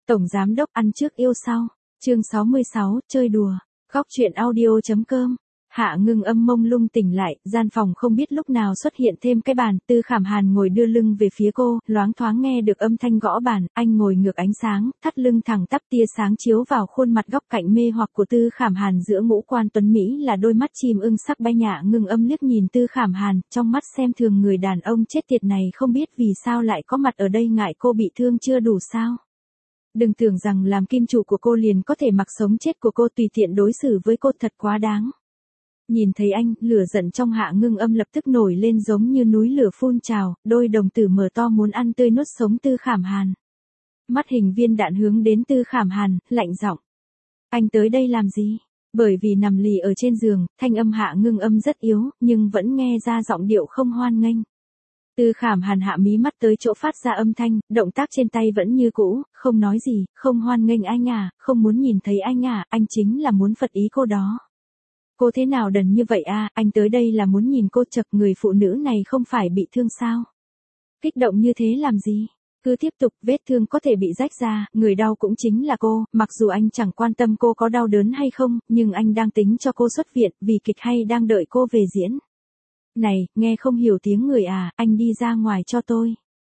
Tổng giám đốc ăn trước yêu sau. Chương 66, chơi đùa. Góc truyện audio.com. Hạ Ngưng Âm mông lung tỉnh lại, gian phòng không biết lúc nào xuất hiện thêm cái bàn, Tư Khảm Hàn ngồi đưa lưng về phía cô, loáng thoáng nghe được âm thanh gõ bàn, anh ngồi ngược ánh sáng, thắt lưng thẳng tắp, tia sáng chiếu vào khuôn mặt góc cạnh mê hoặc của Tư Khảm Hàn, giữa ngũ quan tuấn mỹ là đôi mắt chim ưng sắc bay. Hạ Ngưng Âm liếc nhìn Tư Khảm Hàn, trong mắt xem thường người đàn ông chết tiệt này không biết vì sao lại có mặt ở đây, ngại cô bị thương chưa đủ sao? Đừng tưởng rằng làm kim chủ của cô liền có thể mặc sống chết của cô, tùy tiện đối xử với cô thật quá đáng. Nhìn thấy anh, lửa giận trong Hạ Ngưng Âm lập tức nổi lên giống như núi lửa phun trào, đôi đồng tử mở to muốn ăn tươi nuốt sống Tư Khảm Hàn. Mắt hình viên đạn hướng đến Tư Khảm Hàn, lạnh giọng. Anh tới đây làm gì? Bởi vì nằm lì ở trên giường, thanh âm Hạ Ngưng Âm rất yếu, nhưng vẫn nghe ra giọng điệu không hoan nghênh. Tư Khảm Hàn hạ mí mắt tới chỗ phát ra âm thanh, động tác trên tay vẫn như cũ, không nói gì, không hoan nghênh anh à, không muốn nhìn thấy anh à, anh chính là muốn phật ý cô đó. Cô thế nào đần như vậy à, anh tới đây là muốn nhìn cô chật, người phụ nữ này không phải bị thương sao? Kích động như thế làm gì? Cứ tiếp tục, vết thương có thể bị rách ra, người đau cũng chính là cô, mặc dù anh chẳng quan tâm cô có đau đớn hay không, nhưng anh đang tính cho cô xuất viện, vì kịch hay đang đợi cô về diễn. Này, nghe không hiểu tiếng người à, anh đi ra ngoài cho tôi.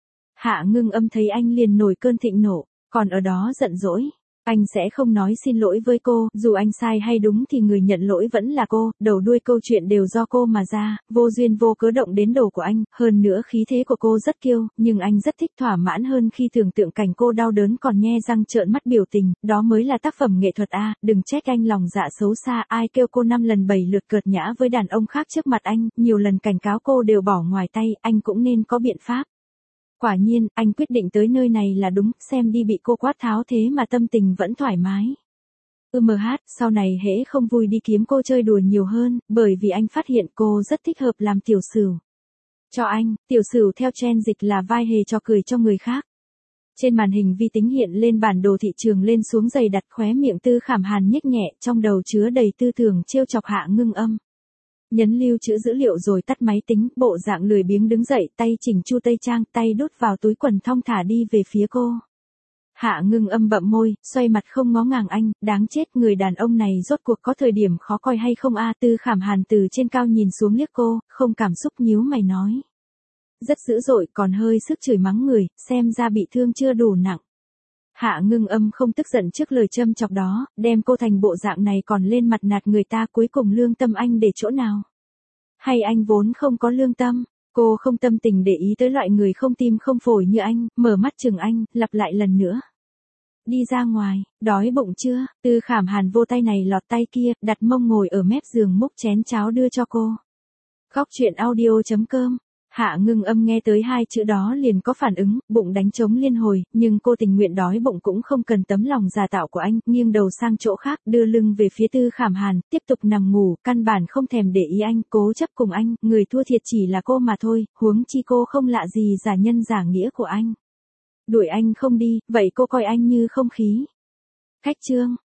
Hạ Ngưng Âm thấy anh liền nổi cơn thịnh nộ, còn ở đó giận dỗi. Anh sẽ không nói xin lỗi với cô, dù anh sai hay đúng thì người nhận lỗi vẫn là cô, đầu đuôi câu chuyện đều do cô mà ra, vô duyên vô cớ động đến đồ của anh, hơn nữa khí thế của cô rất kiêu, nhưng anh rất thích thỏa mãn hơn khi tưởng tượng cảnh cô đau đớn còn nhe răng trợn mắt biểu tình, đó mới là tác phẩm nghệ thuật a, đừng trách anh lòng dạ xấu xa, ai kêu cô 5 lần 7 lượt cợt nhã với đàn ông khác trước mặt anh, nhiều lần cảnh cáo cô đều bỏ ngoài tay, anh cũng nên có biện pháp. Quả nhiên, anh quyết định tới nơi này là đúng, xem đi bị cô quát tháo thế mà tâm tình vẫn thoải mái. Sau này hễ không vui đi kiếm cô chơi đùa nhiều hơn, bởi vì anh phát hiện cô rất thích hợp làm tiểu sửu. Cho anh, tiểu sửu theo trend dịch là vai hề trò cười cho người khác. Trên màn hình vi tính hiện lên bản đồ thị trường lên xuống dày đặt, khóe miệng Tư Khảm Hàn nhếch nhẹ, trong đầu chứa đầy tư tưởng trêu chọc Hạ Ngưng Âm. Nhấn lưu trữ dữ liệu rồi tắt máy tính, bộ dạng lười biếng đứng dậy, tay chỉnh chu tây trang, tay đút vào túi quần thong thả đi về phía cô. Hạ Ngưng Âm bậm môi, xoay mặt không ngó ngàng anh, đáng chết, người đàn ông này rốt cuộc có thời điểm khó coi hay không a? Tư Khảm Hàn từ trên cao nhìn xuống liếc cô, không cảm xúc nhíu mày nói. Rất dữ dội, còn hơi sức chửi mắng người, xem ra bị thương chưa đủ nặng. Hạ Ngưng Âm không tức giận trước lời châm chọc đó, đem cô thành bộ dạng này còn lên mặt nạt người ta, cuối cùng lương tâm anh để chỗ nào? Hay anh vốn không có lương tâm? Cô không tâm tình để ý tới loại người không tim không phổi như anh, mở mắt chừng anh, lặp lại lần nữa. Đi ra ngoài, đói bụng chưa? Tư Khảm Hàn vô tay này lọt tay kia, đặt mông ngồi ở mép giường múc chén cháo đưa cho cô. Góc truyện audio.com. Hạ Ngưng Âm nghe tới hai chữ đó liền có phản ứng, bụng đánh trống liên hồi, nhưng cô tình nguyện đói bụng cũng không cần tấm lòng giả tạo của anh, nghiêng đầu sang chỗ khác, đưa lưng về phía Tư Khảm Hàn, tiếp tục nằm ngủ, căn bản không thèm để ý anh, cố chấp cùng anh, người thua thiệt chỉ là cô mà thôi, huống chi cô không lạ gì giả nhân giả nghĩa của anh. Đuổi anh không đi, vậy cô coi anh như không khí. Khách trương,